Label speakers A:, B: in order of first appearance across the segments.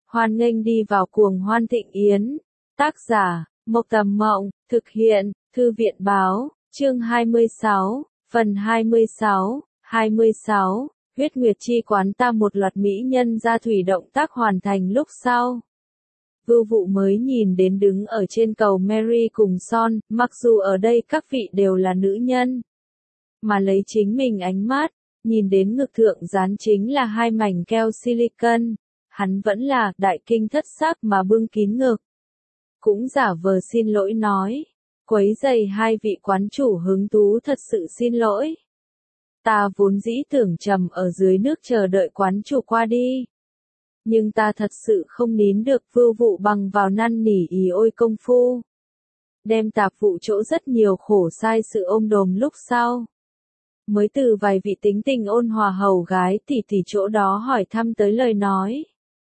A: Hoan nghênh đi vào cuồng hoan thịnh yến. Tác giả, Mộc Tầm Mộng, thực hiện, Thư viện Báo, chương 26, phần 26, huyết nguyệt chi quán ta một loạt mỹ nhân ra thủy động tác hoàn thành lúc sau. Vưu Vụ mới nhìn đến đứng ở trên cầu Mary cùng Son, mặc dù ở đây các vị đều là nữ nhân. Mà lấy chính mình ánh mắt, nhìn đến ngực thượng dán chính là hai mảnh keo silicon, hắn vẫn là đại kinh thất sắc mà bưng kín ngực. Cũng giả vờ xin lỗi nói, quấy rầy hai vị quán chủ hứng thú thật sự xin lỗi. Ta vốn dĩ tưởng trầm ở dưới nước chờ đợi quán chủ qua đi. Nhưng ta thật sự không nín được. Vưu Vụ bằng vào năn nỉ ý ôi công phu. Đem tạp vụ chỗ rất nhiều khổ sai sự ôm đồm lúc sau. Mới từ vài vị tính tình ôn hòa hầu gái tỷ tỷ chỗ đó hỏi thăm tới lời nói.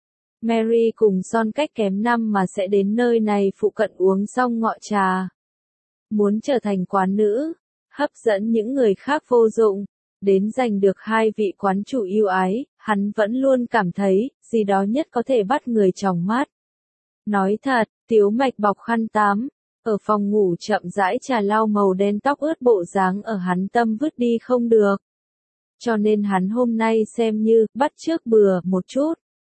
A: Mary cùng Son cách kém năm mà sẽ đến nơi này phụ cận uống xong ngọ trà. Muốn trở thành quán nữ, hấp dẫn những người khác vô dụng, đến giành được hai vị quán chủ yêu ái, hắn vẫn luôn cảm thấy, gì đó nhất có thể bắt người tròng mắt. Nói thật, Tiếu Mạch bọc khăn tắm, ở phòng ngủ chậm rãi trà lau màu đen tóc ướt bộ dáng ở hắn tâm vứt đi không được. Cho nên hắn hôm nay xem như, bắt chước bừa một chút.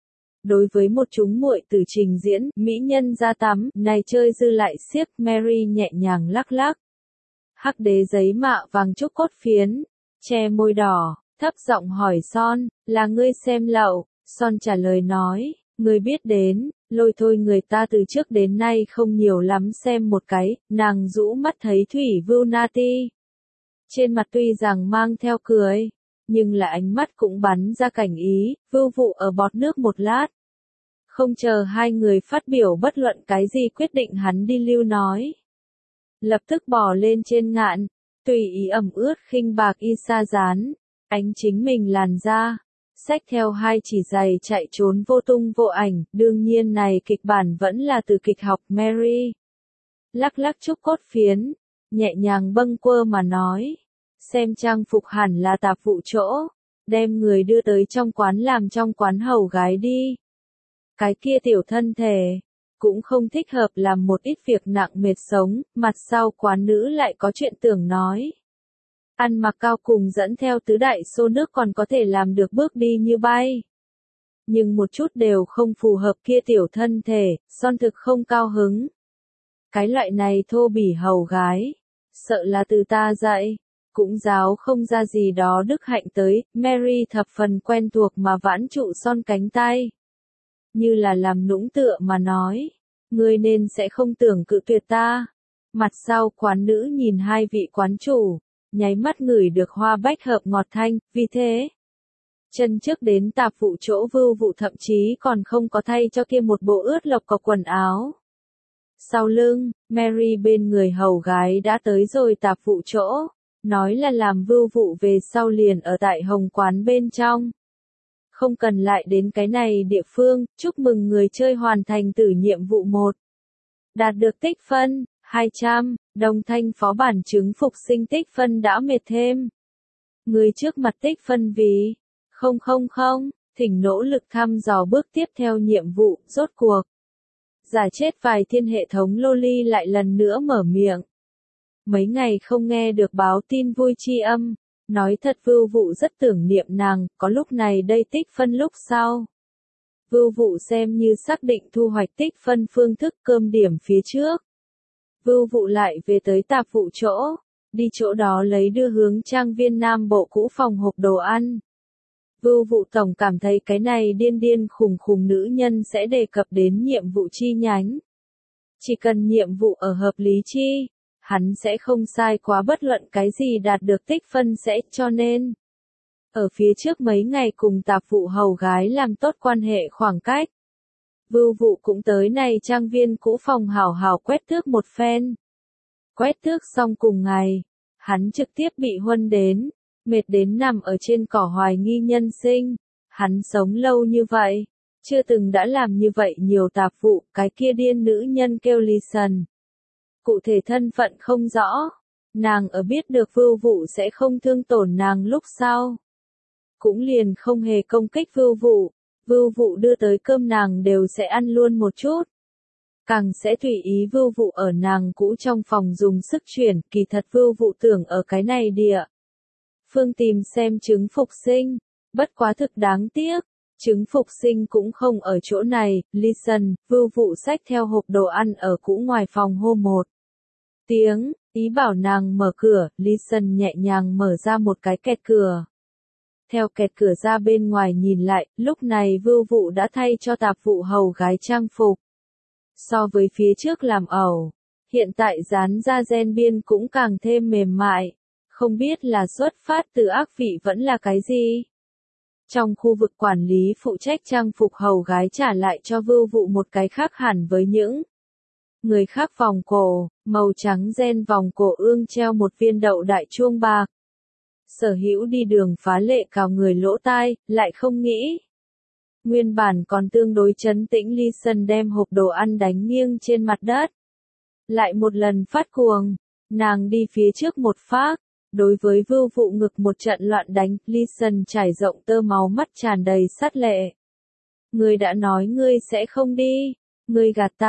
A: Đối với một chúng muội tử trình diễn, mỹ nhân ra tắm, này chơi dư lại xiếc, Mary nhẹ nhàng lắc lắc. Hắc đế giấy mạ vàng trúc cốt phiến, che môi đỏ, thấp giọng hỏi Son, là ngươi xem lậu? Son trả lời nói, ngươi biết đến, lôi thôi người ta từ trước đến nay không nhiều lắm xem một cái, nàng rũ mắt thấy Thủy Vưu Nati. Trên mặt tuy rằng mang theo cười, nhưng là ánh mắt cũng bắn ra cảnh ý. Vưu Vụ ở bọt nước một lát. Không chờ hai người phát biểu bất luận cái gì quyết định hắn đi lưu nói. Lập tức bò lên trên ngạn, tùy ý ẩm ướt khinh bạc y sa dán, ánh chính mình làn da, xách theo hai chỉ giày chạy trốn vô tung vô ảnh. Đương nhiên này kịch bản vẫn là từ kịch học Mary. Lắc lắc trúc cốt phiến, nhẹ nhàng bâng quơ mà nói. Xem trang phục hẳn là tạp vụ chỗ, đem người đưa tới trong quán làm trong quán hầu gái đi. Cái kia tiểu thân thể, cũng không thích hợp làm một ít việc nặng mệt sống, mặt sau quán nữ lại có chuyện tưởng nói. Ăn mặc cao cùng dẫn theo tứ đại xô nước còn có thể làm được bước đi như bay. Nhưng một chút đều không phù hợp kia tiểu thân thể, Son thực không cao hứng. Cái loại này thô bỉ hầu gái, sợ là từ ta dạy, cũng giáo không ra gì đó đức hạnh tới. Mary thập phần quen thuộc mà vãn trụ Son cánh tay. Như là làm nũng tựa mà nói, ngươi nên sẽ không tưởng cự tuyệt ta. Mặt sau quán nữ nhìn hai vị quán chủ, nháy mắt ngửi được hoa bách hợp ngọt thanh, vì thế. Chân trước đến tạp vụ chỗ Vưu Vụ thậm chí còn không có thay cho kia một bộ ướt lộc cọc quần áo. Sau lưng, Mary bên người hầu gái đã tới rồi tạp vụ chỗ, nói là làm Vưu Vụ về sau liền ở tại hồng quán bên trong. Không cần lại đến cái này địa phương, chúc mừng người chơi hoàn thành tử nhiệm vụ 1. Đạt được tích phân, 200, đồng thanh phó bản chứng phục sinh tích phân đã mệt thêm. Người trước mặt tích phân vì 000, thỉnh nỗ lực thăm dò bước tiếp theo nhiệm vụ, rốt cuộc. Giả chết vài thiên hệ thống Loli lại lần nữa mở miệng. Mấy ngày không nghe được báo tin vui chi âm. Nói thật Vưu Vụ rất tưởng niệm nàng, có lúc này đây tích phân lúc sau. Vưu Vụ xem như xác định thu hoạch tích phân phương thức cơm điểm phía trước. Vưu Vụ lại về tới tạp vụ chỗ, đi chỗ đó lấy đưa hướng trang viên Nam Bộ cũ phòng hộp đồ ăn. Vưu Vụ tổng cảm thấy cái này điên điên khùng khùng nữ nhân sẽ đề cập đến nhiệm vụ chi nhánh. Chỉ cần nhiệm vụ ở hợp lý chi, hắn sẽ không sai quá bất luận cái gì đạt được tích phân sẽ, cho nên. Ở phía trước mấy ngày cùng tạp vụ hầu gái làm tốt quan hệ khoảng cách. Vưu Vụ cũng tới này trang viên cũ phòng hảo hảo quét tước một phen. Quét tước xong cùng ngày, hắn trực tiếp bị huân đến, mệt đến nằm ở trên cỏ hoài nghi nhân sinh. Hắn sống lâu như vậy, chưa từng đã làm như vậy nhiều tạp vụ, cái kia điên nữ nhân kêu Listen. Cụ thể thân phận không rõ, nàng ở biết được Vưu Vụ sẽ không thương tổn nàng lúc sau. Cũng liền không hề công kích Vưu Vụ, Vưu Vụ đưa tới cơm nàng đều sẽ ăn luôn một chút. Càng sẽ tùy ý Vưu Vụ ở nàng cũ trong phòng dùng sức chuyển, kỳ thật Vưu Vụ tưởng ở cái này địa phương tìm xem trứng phục sinh, bất quá thực đáng tiếc, trứng phục sinh cũng không ở chỗ này. Listen, Vưu Vụ xách theo hộp đồ ăn ở cũ ngoài phòng hô một tiếng, ý bảo nàng mở cửa. Listen nhẹ nhàng mở ra một cái kẹt cửa. Theo kẹt cửa ra bên ngoài nhìn lại, lúc này Vưu Vụ đã thay cho tạp vụ hầu gái trang phục. So với phía trước làm ẩu, hiện tại dán ra gen biên cũng càng thêm mềm mại, không biết là xuất phát từ ác vị vẫn là cái gì. Trong khu vực quản lý phụ trách trang phục hầu gái trả lại cho Vưu Vụ một cái khác hẳn với những người khác vòng cổ, màu trắng gen vòng cổ ương treo một viên đậu đại chuông bạc. Sở Hữu đi đường phá lệ cào người lỗ tai, lại không nghĩ. Nguyên bản còn tương đối trấn tĩnh Listen đem hộp đồ ăn đánh nghiêng trên mặt đất. Lại một lần phát cuồng, nàng đi phía trước một phát, đối với Vưu Vụ ngực một trận loạn đánh. Listen trải rộng tơ máu, mắt tràn đầy sát lệ. Ngươi đã nói ngươi sẽ không đi, ngươi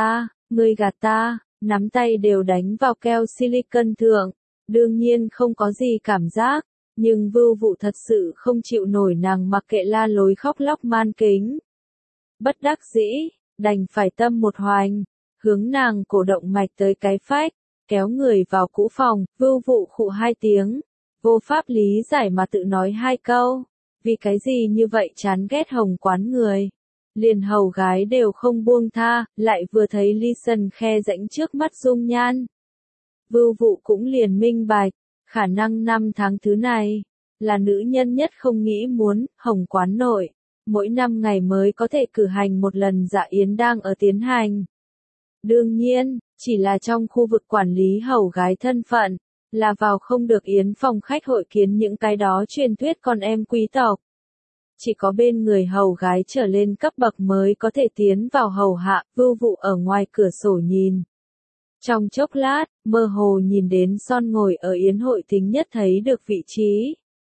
A: gạt ta, nắm tay đều đánh vào keo silicon thượng, đương nhiên không có gì cảm giác. Nhưng Vưu Vụ thật sự không chịu nổi nàng mặc kệ la lối khóc lóc man kính. Bất đắc dĩ, đành phải tâm một hoành, hướng nàng cổ động mạch tới cái phách, kéo người vào cũ phòng. Vưu Vụ khụ hai tiếng, vô pháp lý giải mà tự nói hai câu, vì cái gì như vậy chán ghét Hồng quán người. Liền hầu gái đều không buông tha, lại vừa thấy Listen khe rãnh trước mắt dung nhan. Vưu Vụ cũng liền minh bạch. Khả năng năm tháng thứ này, là nữ nhân nhất không nghĩ muốn. Hồng quán nội, mỗi năm ngày mới có thể cử hành một lần dạ yến đang ở tiến hành. Đương nhiên, chỉ là trong khu vực quản lý hầu gái thân phận, là vào không được yến phòng khách hội kiến những cái đó truyền thuyết con em quý tộc. Chỉ có bên người hầu gái trở lên cấp bậc mới có thể tiến vào hầu hạ. Vưu Vụ ở ngoài cửa sổ nhìn. Trong chốc lát, mơ hồ nhìn đến Son ngồi ở yến hội tính nhất thấy được vị trí.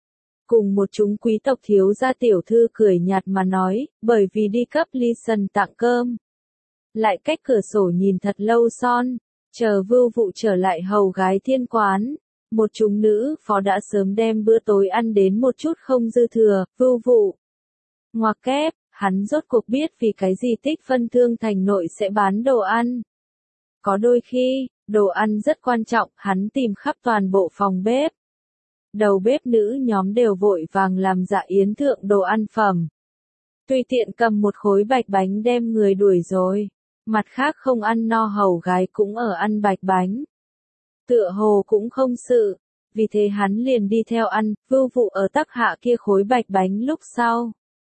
A: Cùng một chúng quý tộc thiếu gia tiểu thư cười nhạt mà nói, bởi vì đi cấp Listen tặng cơm. Lại cách cửa sổ nhìn thật lâu Son, chờ Vưu Vụ trở lại hầu gái thiên quán. Một chúng nữ phó đã sớm đem bữa tối ăn đến một chút không dư thừa. Vưu Vụ ngoặc kép, hắn rốt cuộc biết vì cái gì Tích Phân Thương thành nội sẽ bán đồ ăn. Có đôi khi, đồ ăn rất quan trọng, hắn tìm khắp toàn bộ phòng bếp. Đầu bếp nữ nhóm đều vội vàng làm dạ yến thượng đồ ăn phẩm. Tùy tiện cầm một khối bạch bánh đem người đuổi rồi. Mặt khác không ăn no hầu gái cũng ở ăn bạch bánh. Tựa hồ cũng không sự, vì thế hắn liền đi theo ăn. Vưu Vụ ở tắc hạ kia khối bạch bánh lúc sau.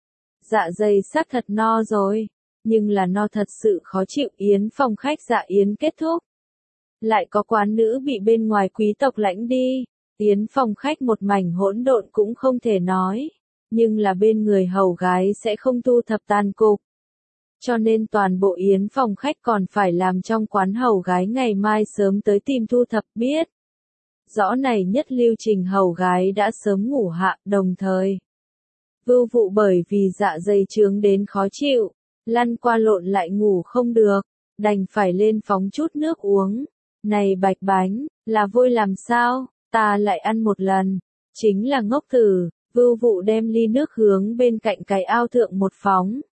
A: Dạ dày xác thật no rồi. Nhưng là no thật sự khó chịu. Yến phòng khách dạ yến kết thúc. Lại có quán nữ bị bên ngoài quý tộc lãnh đi. Yến phòng khách một mảnh hỗn độn cũng không thể nói. Nhưng là bên người hầu gái sẽ không thu thập tàn cục. Cho nên toàn bộ yến phòng khách còn phải làm trong quán hầu gái ngày mai sớm tới tìm thu thập biết. Rõ này nhất lưu trình hầu gái đã sớm ngủ hạ, đồng thời. Vưu Vụ bởi vì dạ dày trướng đến khó chịu. Lăn qua lộn lại ngủ không được, đành phải lên phóng chút nước uống. Này bạch bánh, là vôi làm sao, ta lại ăn một lần, chính là ngốc tử. Vưu Vụ đem ly nước hướng bên cạnh cái ao thượng một phóng.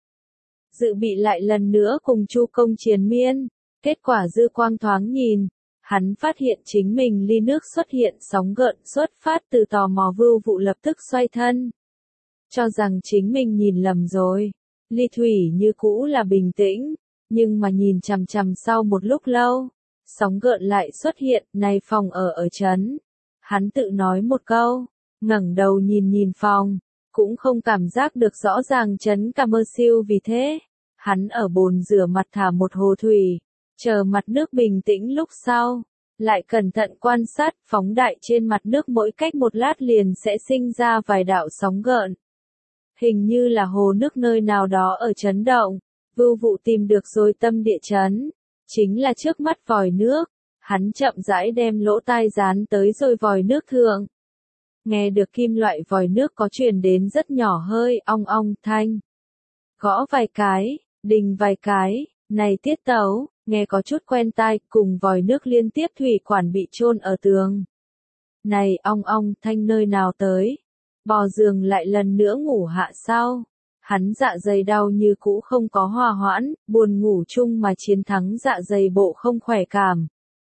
A: Dự bị lại lần nữa cùng Chu công triền miên, kết quả dư quang thoáng nhìn, hắn phát hiện chính mình ly nước xuất hiện sóng gợn xuất phát từ tò mò. Vưu Vụ lập tức xoay thân, cho rằng chính mình nhìn lầm rồi. Ly thủy như cũ là bình tĩnh, nhưng mà nhìn chằm chằm sau một lúc lâu, sóng gợn lại xuất hiện. Này phòng ở trấn. Hắn tự nói một câu, ngẩng đầu nhìn phòng, cũng không cảm giác được rõ ràng trấn cả mơ siêu. Vì thế, hắn ở bồn rửa mặt thả một hồ thủy, chờ mặt nước bình tĩnh lúc sau, lại cẩn thận quan sát. Phóng đại trên mặt nước mỗi cách một lát liền sẽ sinh ra vài đạo sóng gợn. Hình như là hồ nước nơi nào đó ở chấn động. Vưu Vụ tìm được rồi tâm địa chấn, chính là trước mắt vòi nước. Hắn chậm rãi đem lỗ tai dán tới rồi vòi nước thượng. Nghe được kim loại vòi nước có truyền đến rất nhỏ hơi ong ong thanh. Gõ vài cái, đình vài cái, này tiết tấu, nghe có chút quen tai, cùng vòi nước liên tiếp thủy quản bị chôn ở tường. Này ong ong thanh nơi nào tới, bò giường lại lần nữa ngủ hạ sau. Hắn dạ dày đau như cũ không có hòa hoãn, buồn ngủ chung mà chiến thắng dạ dày bộ không khỏe cảm.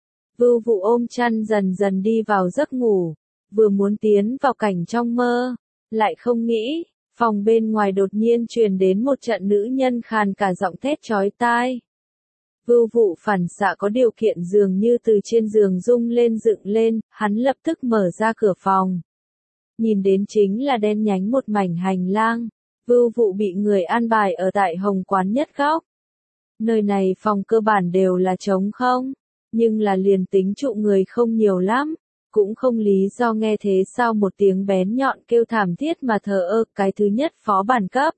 A: Vưu Vụ ôm chăn dần dần đi vào giấc ngủ, vừa muốn tiến vào cảnh trong mơ, lại không nghĩ, phòng bên ngoài đột nhiên truyền đến một trận nữ nhân khàn cả giọng thét chói tai. Vưu Vụ phản xạ có điều kiện dường như từ trên giường rung lên dựng lên, hắn lập tức mở ra cửa phòng. Nhìn đến chính là đen nhánh một mảnh hành lang. Vưu Vụ bị người an bài ở tại Hồng quán nhất góc. Nơi này phòng cơ bản đều là trống không, nhưng là liền tính trụ người không nhiều lắm, cũng không lý do nghe thế sao một tiếng bén nhọn kêu thảm thiết mà thờ ơ, cái thứ nhất phó bản cấp.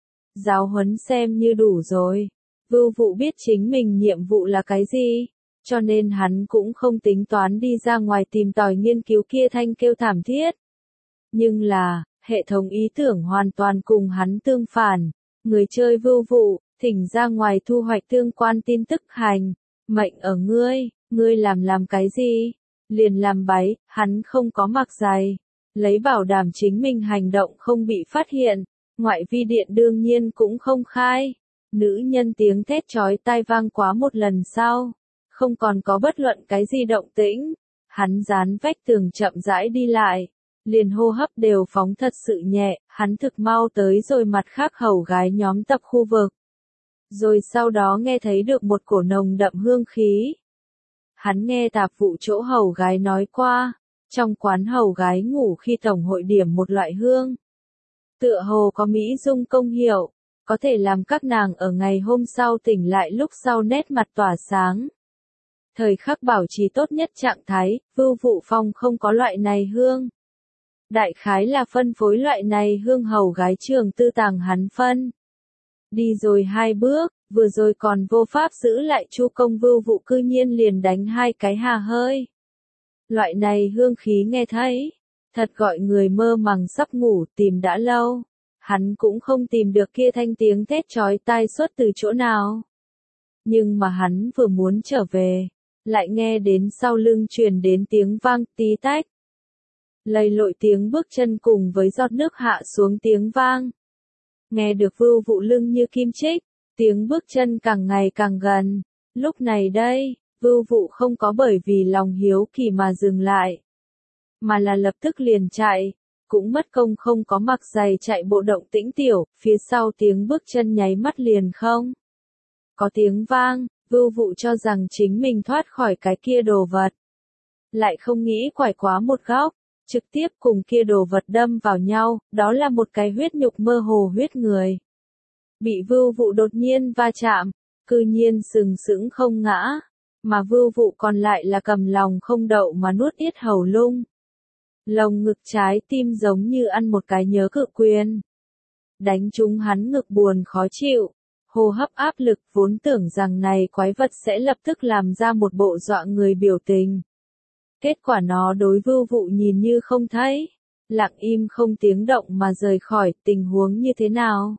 A: Giáo huấn xem như đủ rồi. Vưu Vụ biết chính mình nhiệm vụ là cái gì, cho nên hắn cũng không tính toán đi ra ngoài tìm tòi nghiên cứu kia thanh kêu thảm thiết. Nhưng là, hệ thống ý tưởng hoàn toàn cùng hắn tương phản. Người chơi Vưu Vụ, thỉnh ra ngoài thu hoạch tương quan tin tức hành. Mệnh ở ngươi làm cái gì? Liền làm bái, hắn không có mặc giày. Lấy bảo đảm chính mình hành động không bị phát hiện. Ngoại vi điện đương nhiên cũng không khai. Nữ nhân tiếng thét chói tai vang quá một lần sau. Không còn có bất luận cái gì động tĩnh. Hắn dán vách tường chậm rãi đi lại. Liền hô hấp đều phóng thật sự nhẹ, hắn thực mau tới rồi mặt khác hầu gái nhóm tập khu vực. Rồi sau đó nghe thấy được một cổ nồng đậm hương khí. Hắn nghe tạp vụ chỗ hầu gái nói qua, trong quán hầu gái ngủ khi tổng hội điểm một loại hương. Tựa hồ có mỹ dung công hiệu, có thể làm các nàng ở ngày hôm sau tỉnh lại lúc sau nét mặt tỏa sáng. Thời khắc bảo trì tốt nhất trạng thái, Vưu Vụ phòng không có loại này hương. Đại khái là phân phối loại này hương hầu gái trường tư tàng hắn phân. Đi rồi 2 bước, vừa rồi còn vô pháp giữ lại chu công Vưu Vụ cư nhiên liền đánh 2 cái hà hơi. Loại này hương khí nghe thấy, thật gọi người mơ màng sắp ngủ tìm đã lâu. Hắn cũng không tìm được kia thanh tiếng thét chói tai xuất từ chỗ nào. Nhưng mà hắn vừa muốn trở về, lại nghe đến sau lưng truyền đến tiếng vang tí tách. Lầy lội tiếng bước chân cùng với giọt nước hạ xuống tiếng vang. Nghe được Vưu Vụ lưng như kim chích, tiếng bước chân càng ngày càng gần. Lúc này đây, Vưu Vụ không có bởi vì lòng hiếu kỳ mà dừng lại, mà là lập tức liền chạy, cũng mất công không có mặc giày chạy bộ động tĩnh tiểu, phía sau tiếng bước chân nháy mắt liền không. Có tiếng vang, Vưu Vụ cho rằng chính mình thoát khỏi cái kia đồ vật. Lại không nghĩ quải quá một góc. Trực tiếp cùng kia đồ vật đâm vào nhau, đó là một cái huyết nhục mơ hồ huyết người. Bị Vưu Vụ đột nhiên va chạm, cư nhiên sừng sững không ngã, mà Vưu Vụ còn lại là cầm lòng không đậu mà nuốt yết hầu lung. Lồng ngực trái tim giống như ăn một cái nhớ cự quyền. Đánh trúng hắn ngực buồn khó chịu, hô hấp áp lực vốn tưởng rằng này quái vật sẽ lập tức làm ra một bộ dọa người biểu tình. Kết quả nó đối Vưu Vụ nhìn như không thấy, lặng im không tiếng động mà rời khỏi, tình huống như thế nào?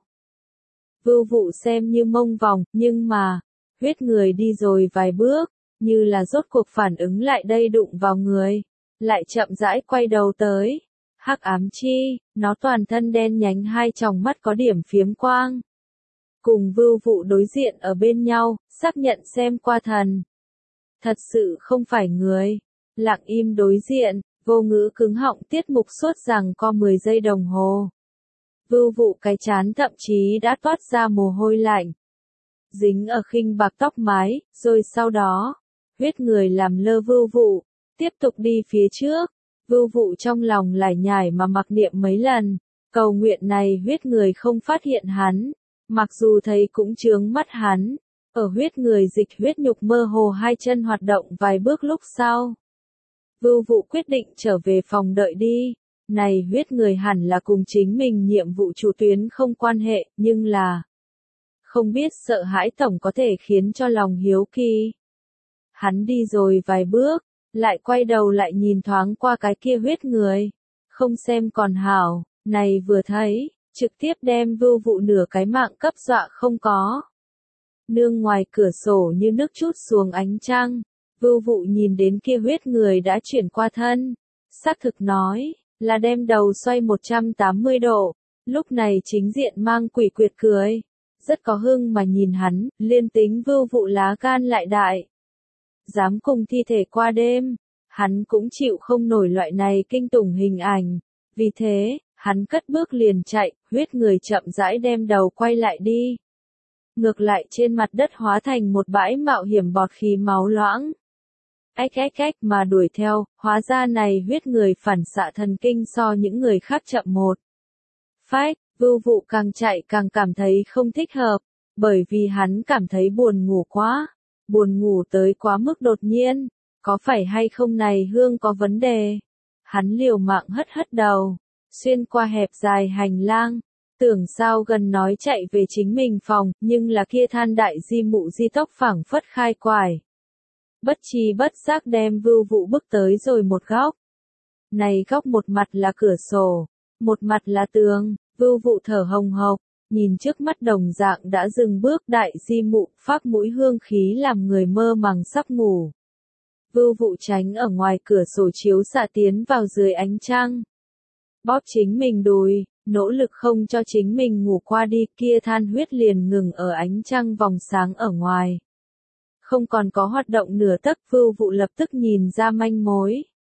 A: Vưu Vụ xem như mông vòng, nhưng mà, huyết người đi rồi vài bước, như là rốt cuộc phản ứng lại đây đụng vào người, lại chậm rãi quay đầu tới. Hắc ám chi, nó toàn thân đen nhánh 2 tròng mắt có điểm phiếm quang. Cùng Vưu Vụ đối diện ở bên nhau, xác nhận xem qua thần. Thật sự không phải người. Lặng im đối diện, vô ngữ cứng họng tiết mục suốt rằng có 10 giây đồng hồ. Vưu Vụ cái chán thậm chí đã toát ra mồ hôi lạnh. Dính ở khinh bạc tóc mái, rồi sau đó, huyết người làm lơ Vưu Vụ, tiếp tục đi phía trước. Vưu Vụ trong lòng lải nhải mà mặc niệm mấy lần, cầu nguyện này huyết người không phát hiện hắn, mặc dù thấy cũng chướng mắt hắn. Ở huyết người dịch huyết nhục mơ hồ 2 chân hoạt động vài bước lúc sau. Vưu Vụ quyết định trở về phòng đợi đi. Này huyết người hẳn là cùng chính mình nhiệm vụ chủ tuyến không quan hệ, nhưng là không biết sợ hãi tổng có thể khiến cho lòng hiếu kỳ. Hắn đi rồi vài bước, lại quay đầu lại nhìn thoáng qua cái kia huyết người. Không xem còn hảo, này vừa thấy, trực tiếp đem Vưu Vụ nửa cái mạng cấp dọa không có. Nương ngoài cửa sổ như nước trút xuống ánh trăng, Vưu Vụ nhìn đến kia huyết người đã chuyển qua thân. Xác thực nói, là đem đầu xoay 180 độ, lúc này chính diện mang quỷ quyệt cười. Rất có hưng mà nhìn hắn, liên tính Vưu Vụ lá gan lại đại. Dám cùng thi thể qua đêm, hắn cũng chịu không nổi loại này kinh tủng hình ảnh. Vì thế, hắn cất bước liền chạy, huyết người chậm rãi đem đầu quay lại đi. Ngược lại trên mặt đất hóa thành một bãi mạo hiểm bọt khí máu loãng. Ách mà đuổi theo, hóa ra này huyết người phản xạ thần kinh so những người khác chậm một phách. Vưu Vụ càng chạy càng cảm thấy không thích hợp, bởi vì hắn cảm thấy buồn ngủ quá. Buồn ngủ tới quá mức đột nhiên, có phải hay không này hương có vấn đề? Hắn liều mạng hất đầu, xuyên qua hẹp dài hành lang, tưởng sao gần nói chạy về chính mình phòng, nhưng là kia than đại di mụ di tóc phảng phất khai quải. Bất tri bất giác đem Vưu Vụ bước tới rồi một góc. Này góc một mặt là cửa sổ, một mặt là tường, Vưu Vụ thở hồng hộc, nhìn trước mắt đồng dạng đã dừng bước đại di mụ, phác mũi hương khí làm người mơ màng sắp ngủ. Vưu Vụ tránh ở ngoài cửa sổ chiếu xạ tiến vào dưới ánh trăng. Bóp chính mình đùi, nỗ lực không cho chính mình ngủ qua đi, kia than huyết liền ngừng ở ánh trăng vòng sáng ở ngoài. Không còn có hoạt động nửa tấc, Vưu Vụ lập tức nhìn ra manh mối.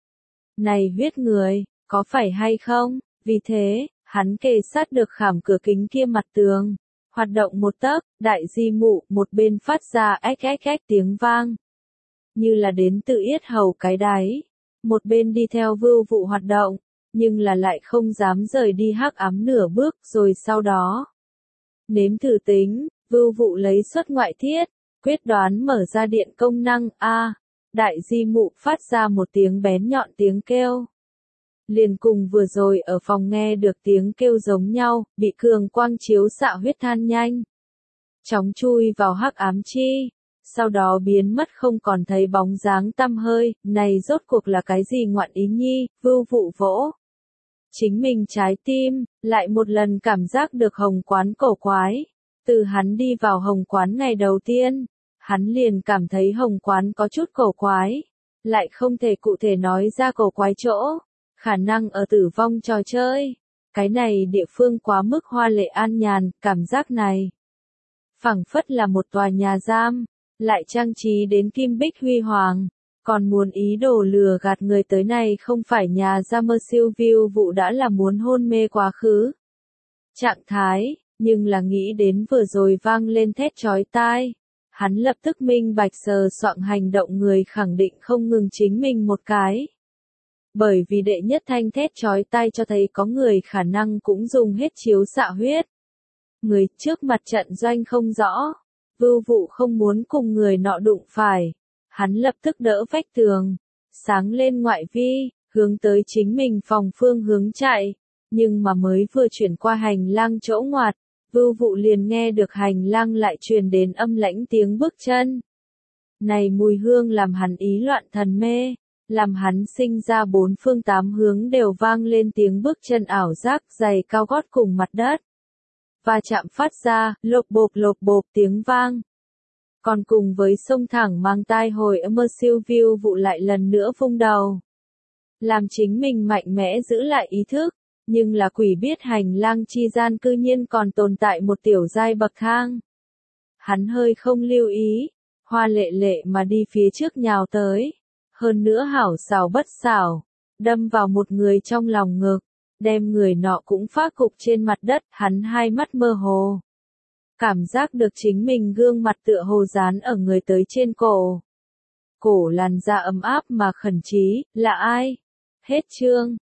A: Này huyết người, có phải hay không? Vì thế, hắn kề sát được khảm cửa kính kia mặt tường. Hoạt động một tấc, đại di mụ một bên phát ra ách tiếng vang. Như là đến tự yết hầu cái đáy. Một bên đi theo Vưu Vụ hoạt động, nhưng là lại không dám rời đi hắc ám nửa bước rồi sau đó. Nếm thử tính, Vưu Vụ lấy xuất ngoại thiết, quyết đoán mở ra điện công năng đại di mụ phát ra một tiếng bén nhọn tiếng kêu. Liền cùng vừa rồi ở phòng nghe được tiếng kêu giống nhau, bị cường quang chiếu xạ huyết than nhanh. Chóng chui vào hắc ám chi, sau đó biến mất không còn thấy bóng dáng tăm hơi, này rốt cuộc là cái gì ngoạn ý nhi, Vưu Vụ vỗ. Chính mình trái tim, lại một lần cảm giác được hồng quán cổ quái. Từ hắn đi vào hồng quán ngày đầu tiên, hắn liền cảm thấy hồng quán có chút cổ quái, lại không thể cụ thể nói ra cổ quái chỗ, khả năng ở tử vong trò chơi. Cái này địa phương quá mức hoa lệ an nhàn, cảm giác này phảng phất là một tòa nhà giam, lại trang trí đến kim bích huy hoàng, còn muốn ý đồ lừa gạt người tới này không phải nhà giam mơ siêu Vưu Vụ đã là muốn hôn mê quá khứ. Trạng thái, nhưng là nghĩ đến vừa rồi vang lên thét chói tai. Hắn lập tức minh bạch sờ soạng hành động người khẳng định không ngừng chính mình một cái. Bởi vì đệ nhất thanh thét chói tai cho thấy có người khả năng cũng dùng hết chiếu xạ huyết. Người trước mặt trận doanh không rõ. Vưu Vụ không muốn cùng người nọ đụng phải. Hắn lập tức đỡ vách tường. Sáng lên ngoại vi, hướng tới chính mình phòng phương hướng chạy. Nhưng mà mới vừa chuyển qua hành lang chỗ ngoặt. Vưu Vụ liền nghe được hành lang lại truyền đến âm lãnh tiếng bước chân. Này mùi hương làm hắn ý loạn thần mê, làm hắn sinh ra bốn phương tám hướng đều vang lên tiếng bước chân ảo giác giày cao gót cùng mặt đất. Và chạm phát ra, lộp bộp tiếng vang. Còn cùng với sông thẳng mang tai hồi âm siêu Vưu Vụ lại lần nữa vung đầu. Làm chính mình mạnh mẽ giữ lại ý thức. Nhưng là quỷ biết hành lang chi gian cư nhiên còn tồn tại một tiểu giai bậc thang. Hắn hơi không lưu ý, hoa lệ lệ mà đi phía trước nhào tới. Hơn nữa hảo xảo bất xảo, đâm vào một người trong lòng ngực, đem người nọ cũng phá cục trên mặt đất, hắn hai mắt mơ hồ. Cảm giác được chính mình gương mặt tựa hồ dán ở người tới trên cổ. Cổ làn da ấm áp mà khẩn trí, là ai? Hết chương.